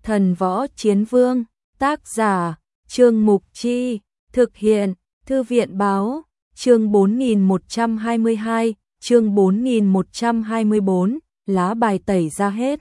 Thần Võ Chiến Vương, tác giả, Trương Mục Chi, thực hiện, Thư viện Báo, chương 4122, chương 4124, lá bài tẩy ra hết.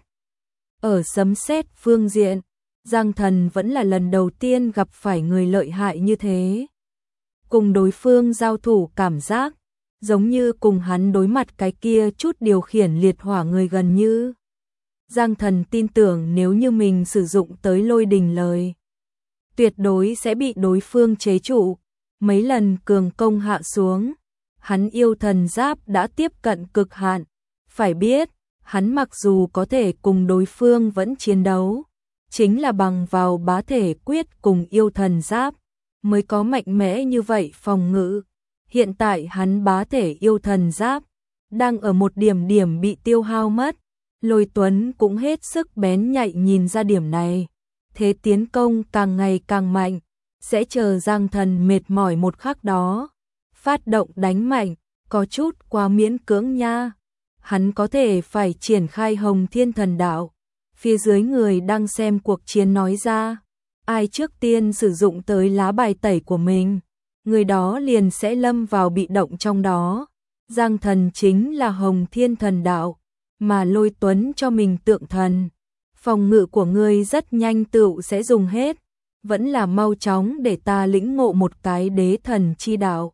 Ở sấm sét phương diện, Giang Thần vẫn là lần đầu tiên gặp phải người lợi hại như thế. Cùng đối phương giao thủ cảm giác, giống như cùng hắn đối mặt cái kia chút điều khiển liệt hỏa người gần như. Giang Thần tin tưởng nếu như mình sử dụng tới lôi đình lời, tuyệt đối sẽ bị đối phương chế trụ. Mấy lần cường công hạ xuống, hắn yêu thần giáp đã tiếp cận cực hạn. Phải biết, hắn mặc dù có thể cùng đối phương vẫn chiến đấu, chính là bằng vào bá thể quyết cùng yêu thần giáp mới có mạnh mẽ như vậy phòng ngự. Hiện tại hắn bá thể yêu thần giáp đang ở một điểm bị tiêu hao mất. Lôi Tuấn cũng hết sức bén nhạy nhìn ra điểm này. Thế tiến công càng ngày càng mạnh, sẽ chờ Giang Thần mệt mỏi một khắc đó phát động đánh mạnh, có chút quá miễn cưỡng nha. Hắn có thể phải triển khai Hồng Thiên Thần Đạo. Phía dưới người đang xem cuộc chiến nói ra, ai trước tiên sử dụng tới lá bài tẩy của mình, người đó liền sẽ lâm vào bị động trong đó. Giang Thần chính là Hồng Thiên Thần Đạo, mà Lôi Tuấn cho mình tượng thần. Phòng ngự của ngươi rất nhanh tựu sẽ dùng hết, vẫn là mau chóng để ta lĩnh ngộ một cái đế thần chi đạo.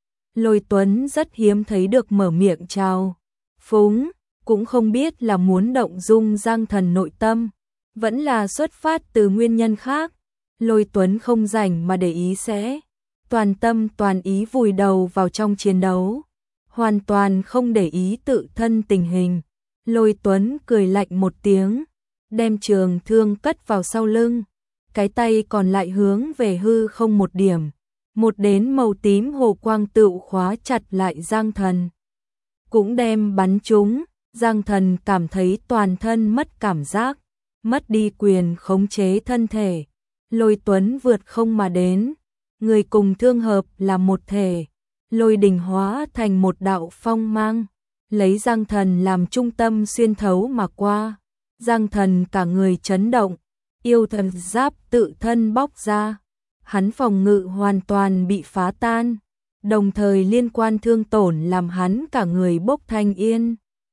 Lôi Tuấn rất hiếm thấy được mở miệng chào phúng, cũng không biết là muốn động dung Giang Thần nội tâm, vẫn là xuất phát từ nguyên nhân khác. Lôi Tuấn không rảnh mà để ý, sẽ toàn tâm toàn ý vùi đầu vào trong chiến đấu, hoàn toàn không để ý tự thân tình hình. Lôi Tuấn cười lạnh một tiếng, đem trường thương cất vào sau lưng, cái tay còn lại hướng về hư không một điểm, một đến màu tím hồ quang tựu khóa chặt lại Giang Thần, cũng đem bắn trúng. Giang Thần cảm thấy toàn thân mất cảm giác, mất đi quyền khống chế thân thể. Lôi Tuấn vượt không mà đến, người cùng thương hợp là một thể, lôi đình hóa thành một đạo phong mang, lấy Giang Thần làm trung tâm xuyên thấu mà qua. Giang Thần cả người chấn động, yêu thần giáp tự thân bóc ra, hắn phòng ngự hoàn toàn bị phá tan, đồng thời liên quan thương tổn làm hắn cả người bốc thanh yên.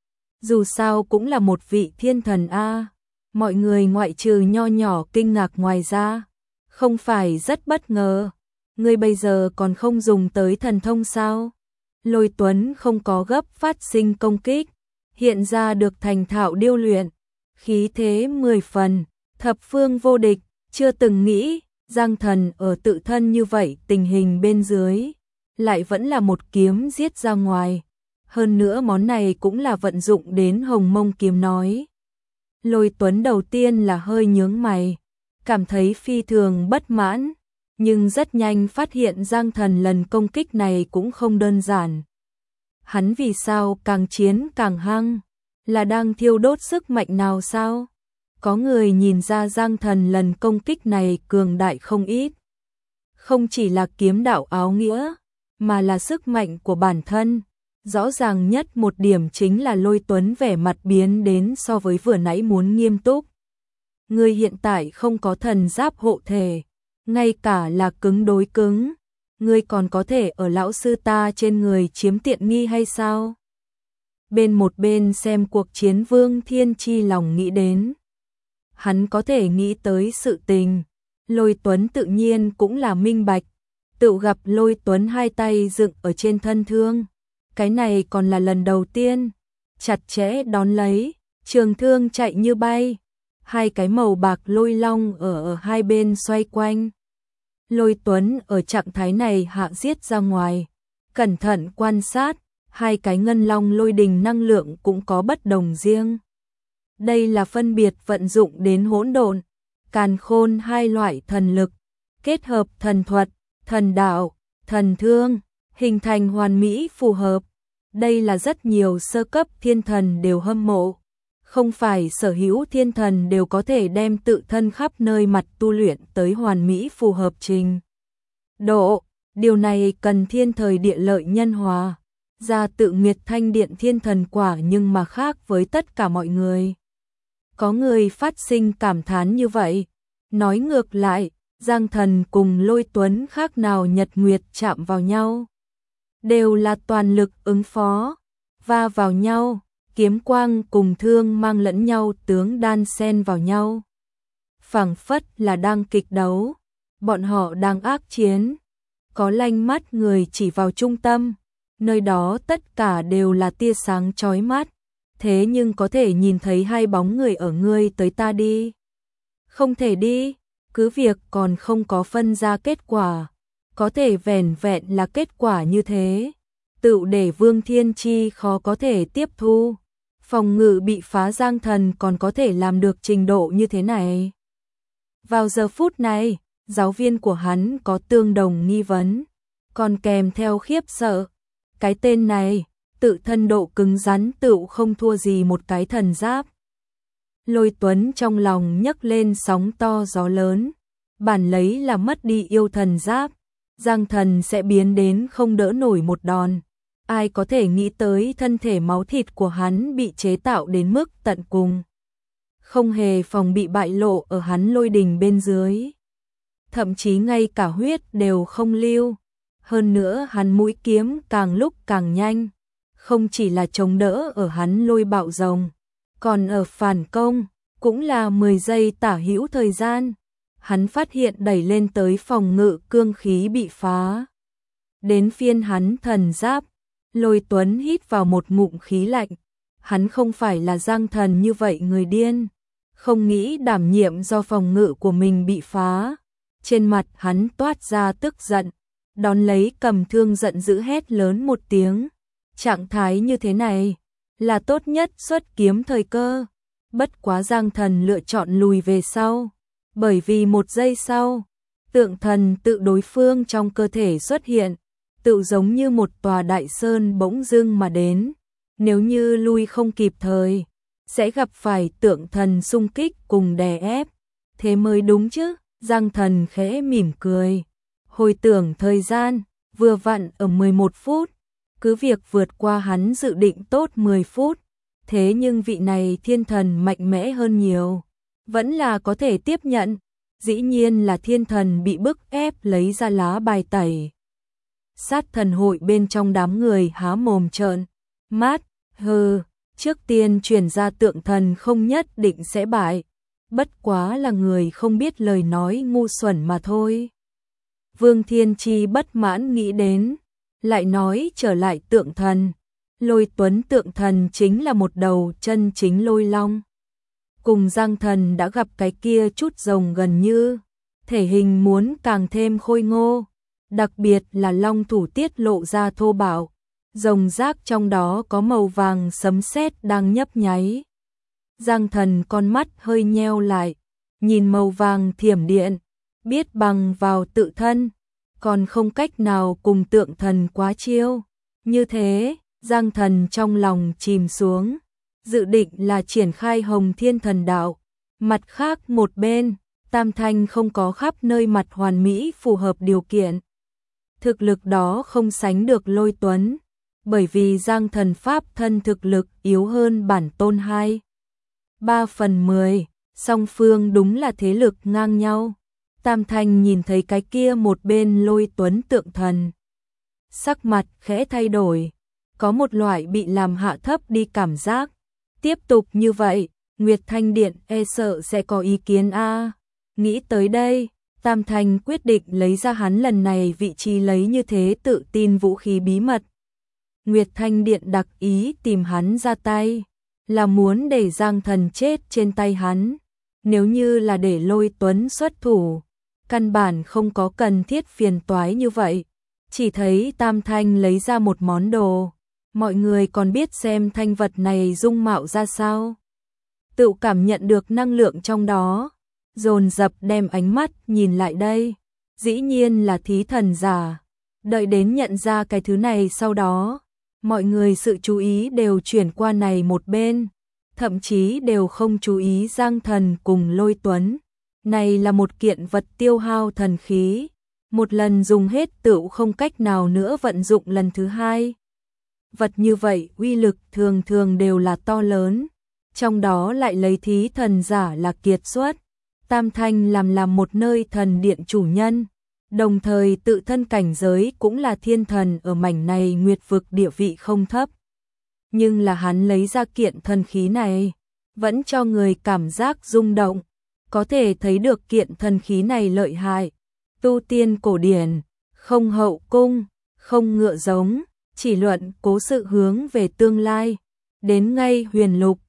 Dù sao cũng là một vị thiên thần a. Mọi người ngoại trừ nho nhỏ kinh ngạc, ngoài ra không phải rất bất ngờ. Ngươi bây giờ còn không dùng tới thần thông sao? Lôi Tuấn không có gấp phát sinh công kích, hiện ra được thành thạo điêu luyện, khí thế 10 phần, thập phương vô địch. Chưa từng nghĩ Giang Thần ở tự thân như vậy tình hình bên dưới lại vẫn là một kiếm giết ra ngoài. Hơn nữa món này cũng là vận dụng đến Hồng Mông kiếm nói. Lôi Tuấn đầu tiên là hơi nhướng mày, cảm thấy phi thường bất mãn, nhưng rất nhanh phát hiện Giang Thần lần công kích này cũng không đơn giản. Hắn vì sao càng chiến càng hăng? Là đang thiêu đốt sức mạnh nào sao? Có người nhìn ra Giang Thần lần công kích này cường đại không ít. Không chỉ là kiếm đạo áo nghĩa, mà là sức mạnh của bản thân. Rõ ràng nhất một điểm chính là Lôi Tuấn vẻ mặt biến đến so với vừa nãy muốn nghiêm túc. Ngươi hiện tại không có thần giáp hộ thể, ngay cả là cứng đối cứng, ngươi còn có thể ở lão sư ta trên người chiếm tiện nghi hay sao? Một bên xem cuộc chiến Vương Thiên Chi lòng nghĩ đến. Hắn có thể nghĩ tới sự tình, Lôi Tuấn tự nhiên cũng là minh bạch. Tự gặp Lôi Tuấn hai tay dựng ở trên thân thương, cái này còn là lần đầu tiên, chặt chẽ đón lấy, trường thương chạy như bay, hai cái màu bạc lôi long ở hai bên xoay quanh. Lôi Tuấn ở trạng thái này hạ giết ra ngoài, cẩn thận quan sát, hai cái ngân long lôi đình năng lượng cũng có bất đồng riêng. Đây là phân biệt vận dụng đến hỗn độn, càn khôn hai loại thần lực, kết hợp thần thuật, thần đạo, thần thương, hình thành hoàn mỹ phù hợp. Đây là rất nhiều sơ cấp thiên thần đều hâm mộ. Không phải sở hữu thiên thần đều có thể đem tự thân khắp nơi mặt tu luyện tới hoàn mỹ phù hợp trình độ. Điều này cần thiên thời địa lợi nhân hòa. Ra tự Nguyệt Thanh Điện thiên thần quả nhưng mà khác với tất cả mọi người. Có người phát sinh cảm thán như vậy. Nói ngược lại, Giang Thần cùng Lôi Tuấn khác nào nhật nguyệt chạm vào nhau. Đều là toàn lực ứng phó, va vào nhau, kiếm quang cùng thương mang lẫn nhau tướng đan xen vào nhau. Phảng phất là đang kịch đấu, bọn họ đang ác chiến. Có lanh mắt người chỉ vào trung tâm, nơi đó tất cả đều là tia sáng chói mắt. Thế nhưng có thể nhìn thấy hai bóng người ở ngươi tới ta đi. Không thể đi, cứ việc còn không có phân ra kết quả. Có thể vẻn vẹn là kết quả như thế. Tựu để Vương Thiên Chi khó có thể tiếp thu. Phòng ngự bị phá, Giang Thần còn có thể làm được trình độ như thế này. Vào giờ phút này, giáo viên của hắn có tương đồng nghi vấn, còn kèm theo khiếp sợ. Cái tên này, tự thân độ cứng rắn tựu không thua gì một cái thần giáp. Lôi Tuấn trong lòng nhấc lên sóng to gió lớn, bản lấy là mất đi yêu thần giáp, Giang Thần sẽ biến đến không đỡ nổi một đòn. Ai có thể nghĩ tới thân thể máu thịt của hắn bị chế tạo đến mức tận cùng. Không hề phòng bị bại lộ ở hắn lôi đình bên dưới. Thậm chí ngay cả huyết đều không lưu. Hơn nữa hắn mũi kiếm càng lúc càng nhanh. Không chỉ là chống đỡ ở hắn lôi bạo rồng, còn ở phản công, cũng là 10 giây tả hữu thời gian. Hắn phát hiện đẩy lên tới phòng ngự cương khí bị phá. Đến phiên hắn thần giáp, Lôi Tuấn hít vào một ngụm khí lạnh. Hắn không phải là Giang Thần như vậy người điên, không nghĩ đảm nhiệm do phòng ngự của mình bị phá. Trên mặt hắn toát ra tức giận, đón lấy cầm thương giận dữ hét lớn một tiếng. Trạng thái như thế này là tốt nhất xuất kiếm thời cơ. Bất quá Giang Thần lựa chọn lùi về sau, bởi vì một giây sau, tượng thần tự đối phương trong cơ thể xuất hiện, tự giống như một tòa đại sơn bỗng dưng mà đến. Nếu như lui không kịp thời, sẽ gặp phải tượng thần xung kích cùng đè ép. Thế mới đúng chứ. Giang Thần khẽ mỉm cười. Hồi tưởng thời gian, vừa vặn ở 11 phút. Cứ việc vượt qua hắn dự định tốt 10 phút. Thế nhưng vị này thiên thần mạnh mẽ hơn nhiều. Vẫn là có thể tiếp nhận. Dĩ nhiên là thiên thần bị bức ép lấy ra lá bài tẩy. Sát thần hội bên trong đám người há mồm trợn mắt, trước tiên truyền ra tượng thần không nhất định sẽ bại, bất quá là người không biết lời nói ngu xuẩn mà thôi. Vương Thiên Chi bất mãn nghĩ đến, lại nói trở lại tượng thần, Lôi Tuấn tượng thần chính là một đầu chân chính lôi long. Cùng Giang Thần đã gặp cái kia chút rồng gần như, thể hình muốn càng thêm khôi ngô. Đặc biệt là long thủ tiết lộ ra thô bạo, rồng rác trong đó có màu vàng sấm sét đang nhấp nháy. Giang Thần con mắt hơi nheo lại, nhìn màu vàng thiểm điện, biết bằng vào tự thân, còn không cách nào cùng tượng thần quá chiêu. Như thế, Giang Thần trong lòng chìm xuống, dự định là triển khai Hồng Thiên Thần Đạo. Mặt khác một bên, Tam Thanh không có khắp nơi mặt hoàn mỹ phù hợp điều kiện. Thực lực đó không sánh được Lôi Tuấn, bởi vì Giang Thần pháp thân thực lực yếu hơn bản tôn 2/3, song phương đúng là thế lực ngang nhau. Tam Thanh nhìn thấy cái kia một bên Lôi Tuấn tượng thần, sắc mặt khẽ thay đổi, có một loại bị làm hạ thấp đi cảm giác. Tiếp tục như vậy, Nguyệt Thanh Điện e sợ sẽ có ý kiến a. Nghĩ tới đây, Tam Thanh quyết định lấy ra hắn lần này vị trí lấy như thế tự tin vũ khí bí mật. Nguyệt Thanh Điện đặc ý tìm hắn ra tay, là muốn để Giang Thần chết trên tay hắn. Nếu như là để Lôi Tuấn xuất thủ, căn bản không có cần thiết phiền toái như vậy. Chỉ thấy Tam Thanh lấy ra một món đồ, mọi người còn biết xem thanh vật này dung mạo ra sao. Tự cảm nhận được năng lượng trong đó, dồn dập đem ánh mắt nhìn lại đây. Dĩ nhiên là thí thần giả. Đợi đến nhận ra cái thứ này sau đó, mọi người sự chú ý đều chuyển qua này một bên, thậm chí đều không chú ý Giang Thần cùng Lôi Tuấn. Này là một kiện vật tiêu hao thần khí, một lần dùng hết tựu không cách nào nữa vận dụng lần thứ hai. Vật như vậy uy lực thường thường đều là to lớn, trong đó lại lấy thí thần giả là kiệt xuất. Tam Thanh làm một nơi thần điện chủ nhân, đồng thời tự thân cảnh giới cũng là thiên thần ở mảnh này nguyệt vực địa vị không thấp. Nhưng là hắn lấy ra kiện thần khí này, vẫn cho người cảm giác rung động, có thể thấy được kiện thần khí này lợi hại. Tu tiên cổ điển, không hậu cung, không ngựa giống, chỉ luận cố sự hướng về tương lai. Đến ngay huyền lục,